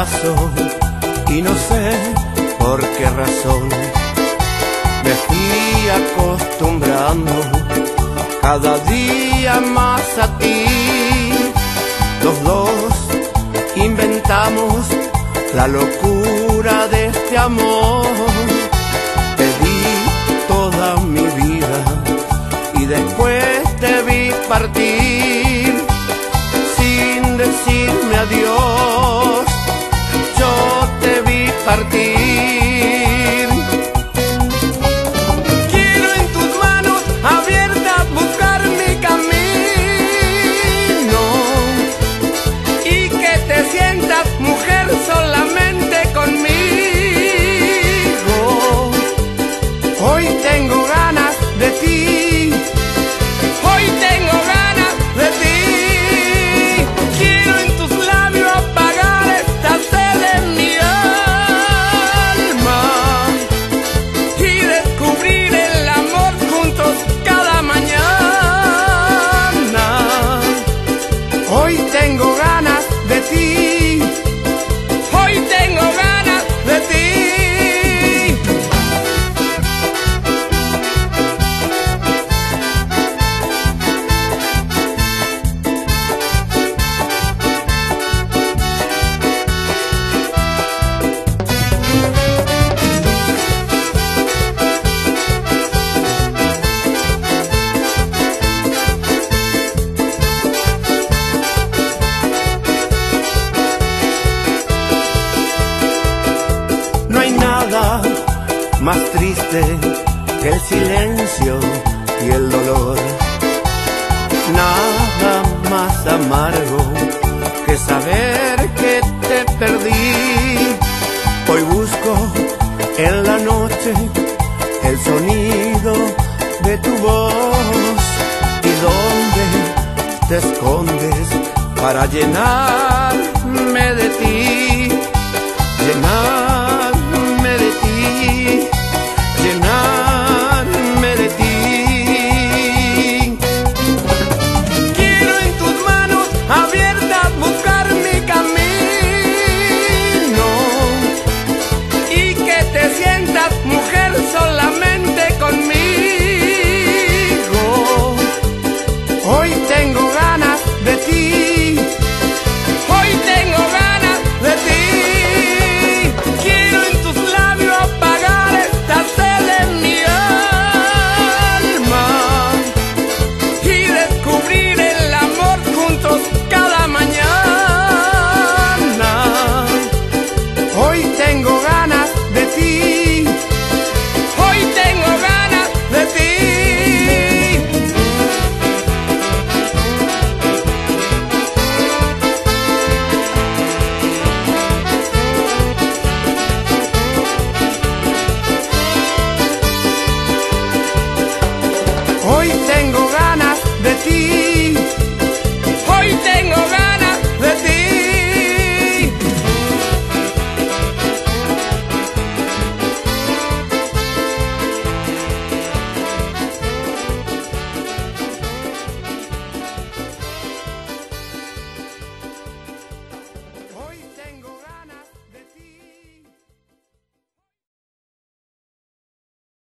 abrazo y no sé por qué razón me fui acostumbrando cada día más a ti. Los dos inventamos la locura de este amor. Te di toda mi vida y después te vi partir sin decirme adiós. Yo te vi partir. Quiero en tus manos abiertas buscar mi camino y que te sientas mujer solamente conmigo. Hoy tengo ganas de ti. Hoy tengo ganas de ti. Quiero en tus labios apagar esta sed en mi alma y descubrir el amor juntos cada mañana. Hoy tengo ganas de ti. Hoy tengo ganas de ti. No hay nada más triste que el silencio y el dolor. Nada más amargo que saber que te perdí. Hoy busco en la noche el sonido de tu voz. ¿Y dónde te escondes para llenarme de ti? Llenarme de ti.